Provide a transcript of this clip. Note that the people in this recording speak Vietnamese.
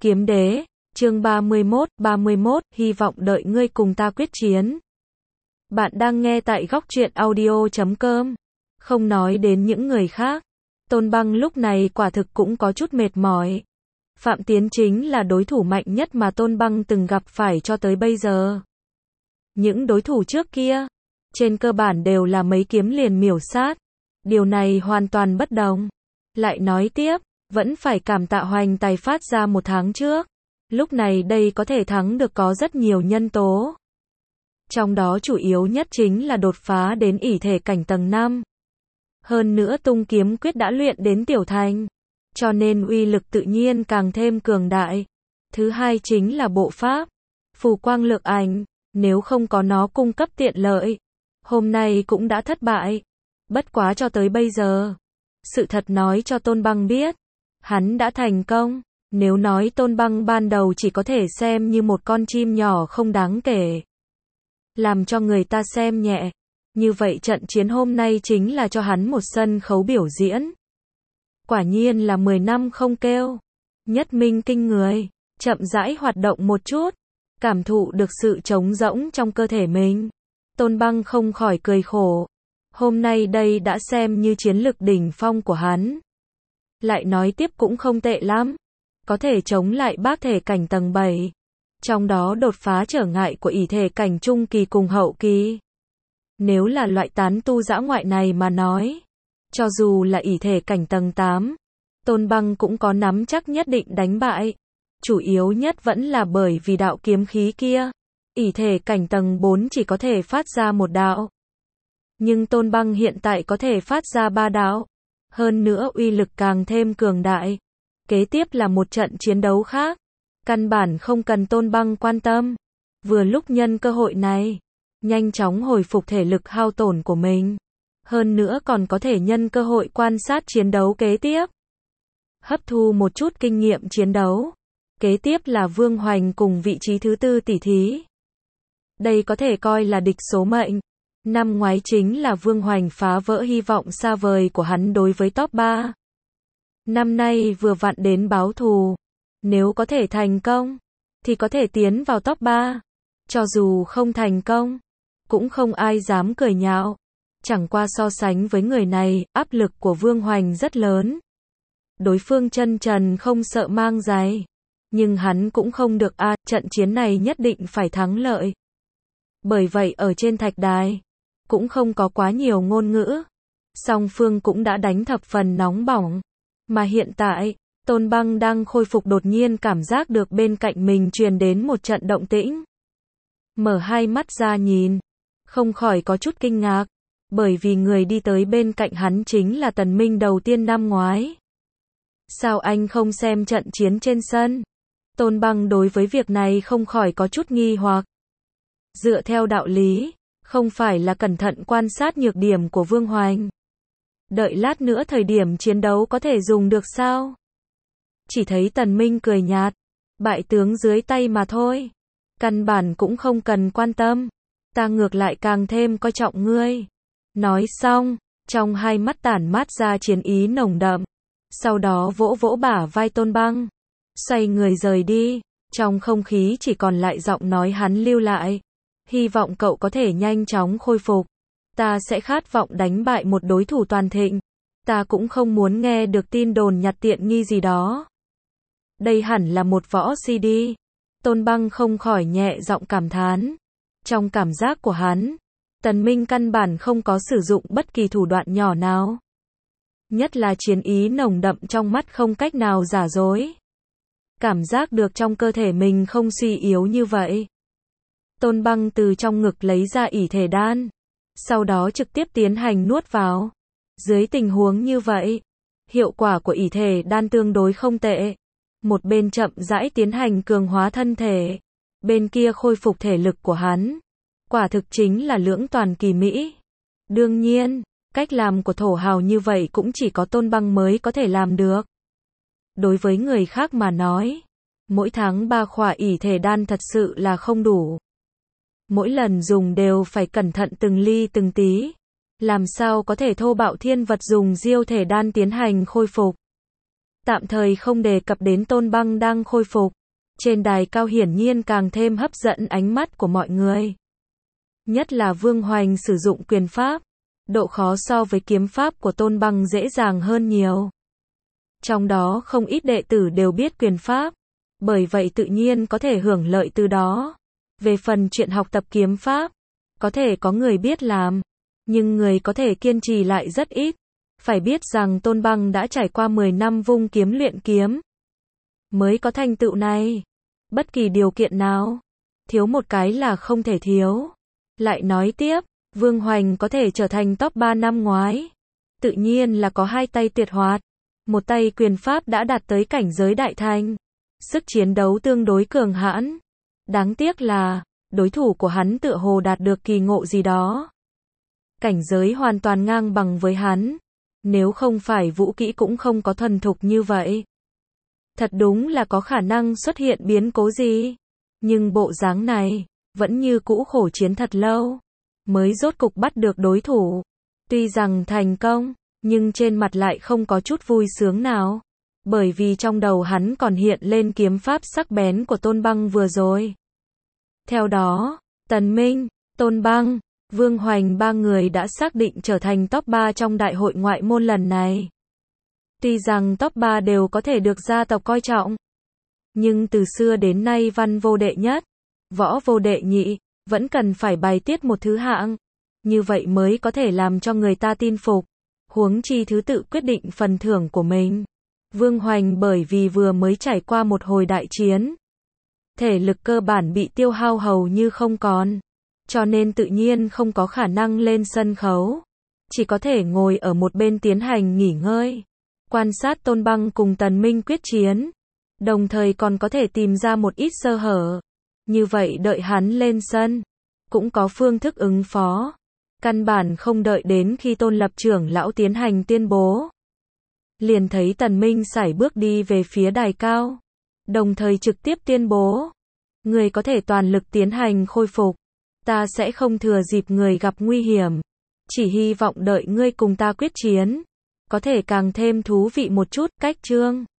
Kiếm đế, chương 31, hy vọng đợi ngươi cùng ta quyết chiến. Bạn đang nghe tại góc truyện audio.com. Không nói đến những người khác, Tôn Băng lúc này quả thực cũng có chút mệt mỏi. Phạm Tiến chính là đối thủ mạnh nhất mà Tôn Băng từng gặp phải cho tới bây giờ. Những đối thủ trước kia, trên cơ bản đều là mấy kiếm liền miểu sát. Điều này hoàn toàn bất đồng. Lại nói tiếp, vẫn phải cảm tạ Hoành Tài phát ra 1 tháng trước. Lúc này đây có thể thắng được có rất nhiều nhân tố. Trong đó chủ yếu nhất chính là đột phá đến ỷ thể cảnh tầng 5. Hơn nữa tung kiếm quyết đã luyện đến tiểu thành, cho nên uy lực tự nhiên càng thêm cường đại. Thứ hai chính là bộ pháp, phù quang lượng ảnh, nếu không có nó cung cấp tiện lợi, hôm nay cũng đã thất bại. Bất quá cho tới bây giờ, sự thật nói cho Tôn Băng biết, hắn đã thành công. Nếu nói Tôn Băng ban đầu chỉ có thể xem như một con chim nhỏ không đáng kể, làm cho người ta xem nhẹ, như vậy trận chiến hôm nay chính là cho hắn một sân khấu biểu diễn. Quả nhiên là 10 năm không kêu. Nhất minh kinh người, chậm rãi hoạt động một chút, cảm thụ được sự trống rỗng trong cơ thể mình. Tôn Băng không khỏi cười khổ. Hôm nay đây đã xem như chiến lực đỉnh phong của hắn. Lại nói tiếp cũng không tệ lắm. Có thể chống lại bác thể cảnh tầng 7. Trong đó đột phá trở ngại của ỷ thể cảnh trung kỳ cùng hậu kỳ. Nếu là loại tán tu dã ngoại này mà nói, cho dù là ỷ thể cảnh tầng 8, Tôn Băng cũng có nắm chắc nhất định đánh bại. Chủ yếu nhất vẫn là bởi vì đạo kiếm khí kia. Ỷ thể cảnh tầng 4 chỉ có thể phát ra 1 đạo. Nhưng Tôn Băng hiện tại có thể phát ra 3 đạo. Hơn nữa uy lực càng thêm cường đại. Kế tiếp là một trận chiến đấu khác. Căn bản không cần Tôn Băng quan tâm. Vừa lúc nhân cơ hội này, nhanh chóng hồi phục thể lực hao tổn của mình. Hơn nữa còn có thể nhân cơ hội quan sát chiến đấu kế tiếp. Hấp thu một chút kinh nghiệm chiến đấu. Kế tiếp là Vương Hoành cùng vị trí thứ 4 tỷ thí. Đây có thể coi là địch số mệnh. Năm ngoái chính là Vương Hoành phá vỡ hy vọng xa vời của hắn đối với top 3. Năm nay vừa vặn đến báo thù. Nếu có thể thành công, thì có thể tiến vào top 3. Cho dù không thành công, cũng không ai dám cười nhạo. Chẳng qua so sánh với người này, áp lực của Vương Hoành rất lớn. Đối phương chân trần không sợ mang giày. Nhưng hắn cũng không được trận chiến này nhất định phải thắng lợi. Bởi vậy ở trên thạch đài, cũng không có quá nhiều ngôn ngữ. Song phương cũng đã đánh thập phần nóng bỏng. Mà hiện tại, Tôn Băng đang khôi phục đột nhiên cảm giác được bên cạnh mình truyền đến một trận động tĩnh. Mở hai mắt ra nhìn, không khỏi có chút kinh ngạc, bởi vì người đi tới bên cạnh hắn chính là Tần Minh đầu tiên năm ngoái. Sao anh không xem trận chiến trên sân? Tôn Băng đối với việc này không khỏi có chút nghi hoặc. Dựa theo đạo lý, không phải là cẩn thận quan sát nhược điểm của Vương Hoành. Đợi lát nữa thời điểm chiến đấu có thể dùng được sao? Chỉ thấy Tần Minh cười nhạt, bại tướng dưới tay mà thôi. Căn bản cũng không cần quan tâm. Ta ngược lại càng thêm coi trọng ngươi. Nói xong, trong hai mắt tản mát ra chiến ý nồng đậm. Sau đó vỗ vỗ bả vai Tôn Băng. Xoay người rời đi. Trong không khí chỉ còn lại giọng nói hắn lưu lại. Hy vọng cậu có thể nhanh chóng khôi phục. Ta sẽ khát vọng đánh bại một đối thủ toàn thịnh. Ta cũng không muốn nghe được tin đồn nhặt tiện nghi gì đó. Đây hẳn là một võ CD. Tôn Băng không khỏi nhẹ giọng cảm thán. Trong cảm giác của hắn, Tần Minh căn bản không có sử dụng bất kỳ thủ đoạn nhỏ nào. Nhất là chiến ý nồng đậm trong mắt không cách nào giả dối. Cảm giác được trong cơ thể mình không suy yếu như vậy. Tôn Băng từ trong ngực lấy ra ỷ thể đan. Sau đó trực tiếp tiến hành nuốt vào. Dưới tình huống như vậy, hiệu quả của ỷ thể đan tương đối không tệ. Một bên chậm rãi tiến hành cường hóa thân thể, bên kia khôi phục thể lực của hắn. Quả thực chính là lưỡng toàn kỳ mỹ. Đương nhiên, cách làm của thổ hào như vậy cũng chỉ có Tôn Băng mới có thể làm được. Đối với người khác mà nói, mỗi tháng 3 khỏa ỷ thể đan thật sự là không đủ. Mỗi lần dùng đều phải cẩn thận từng ly từng tí. Làm sao có thể thô bạo thiên vật dùng diêu thể đan tiến hành khôi phục. Tạm thời không đề cập đến Tôn Băng đang khôi phục. Trên đài cao hiển nhiên càng thêm hấp dẫn ánh mắt của mọi người. Nhất là Vương Hoành sử dụng quyền pháp. Độ khó so với kiếm pháp của Tôn Băng dễ dàng hơn nhiều. Trong đó không ít đệ tử đều biết quyền pháp. Bởi vậy tự nhiên có thể hưởng lợi từ đó. Về phần chuyện học tập kiếm pháp, có thể có người biết làm. Nhưng người có thể kiên trì lại rất ít. Phải biết rằng Tôn Băng đã trải qua 10 năm vung kiếm luyện kiếm. Mới có thành tựu này. Bất kỳ điều kiện nào. Thiếu một cái là không thể thiếu. Lại nói tiếp, Vương Hoành có thể trở thành top 3 năm ngoái. Tự nhiên là có hai tay tuyệt hoạt. Một tay quyền pháp đã đạt tới cảnh giới đại thành. Sức chiến đấu tương đối cường hãn. Đáng tiếc là, đối thủ của hắn tựa hồ đạt được kỳ ngộ gì đó. Cảnh giới hoàn toàn ngang bằng với hắn. Nếu không phải vũ kỹ cũng không có thuần thục như vậy. Thật đúng là có khả năng xuất hiện biến cố gì. Nhưng bộ dáng này, vẫn như cũ khổ chiến thật lâu. Mới rốt cục bắt được đối thủ. Tuy rằng thành công, nhưng trên mặt lại không có chút vui sướng nào. Bởi vì trong đầu hắn còn hiện lên kiếm pháp sắc bén của Tôn Băng vừa rồi. Theo đó, Tần Minh, Tôn Băng, Vương Hoành ba người đã xác định trở thành top 3 trong đại hội ngoại môn lần này. Tuy rằng top 3 đều có thể được gia tộc coi trọng. Nhưng từ xưa đến nay văn vô đệ nhất, võ vô đệ nhị, vẫn cần phải bài tiết một thứ hạng. Như vậy mới có thể làm cho người ta tin phục. Huống chi thứ tự quyết định phần thưởng của mình. Vương Hoành bởi vì vừa mới trải qua một hồi đại chiến. Thể lực cơ bản bị tiêu hao hầu như không còn. Cho nên tự nhiên không có khả năng lên sân khấu. Chỉ có thể ngồi ở một bên tiến hành nghỉ ngơi. Quan sát Tôn Băng cùng Tần Minh quyết chiến. Đồng thời còn có thể tìm ra một ít sơ hở. Như vậy đợi hắn lên sân. Cũng có phương thức ứng phó. Căn bản không đợi đến khi Tôn Lập trưởng lão tiến hành tuyên bố. Liền thấy Tần Minh sải bước đi về phía đài cao. Đồng thời trực tiếp tuyên bố. Người có thể toàn lực tiến hành khôi phục. Ta sẽ không thừa dịp người gặp nguy hiểm. Chỉ hy vọng đợi ngươi cùng ta quyết chiến. Có thể càng thêm thú vị một chút. Cách chương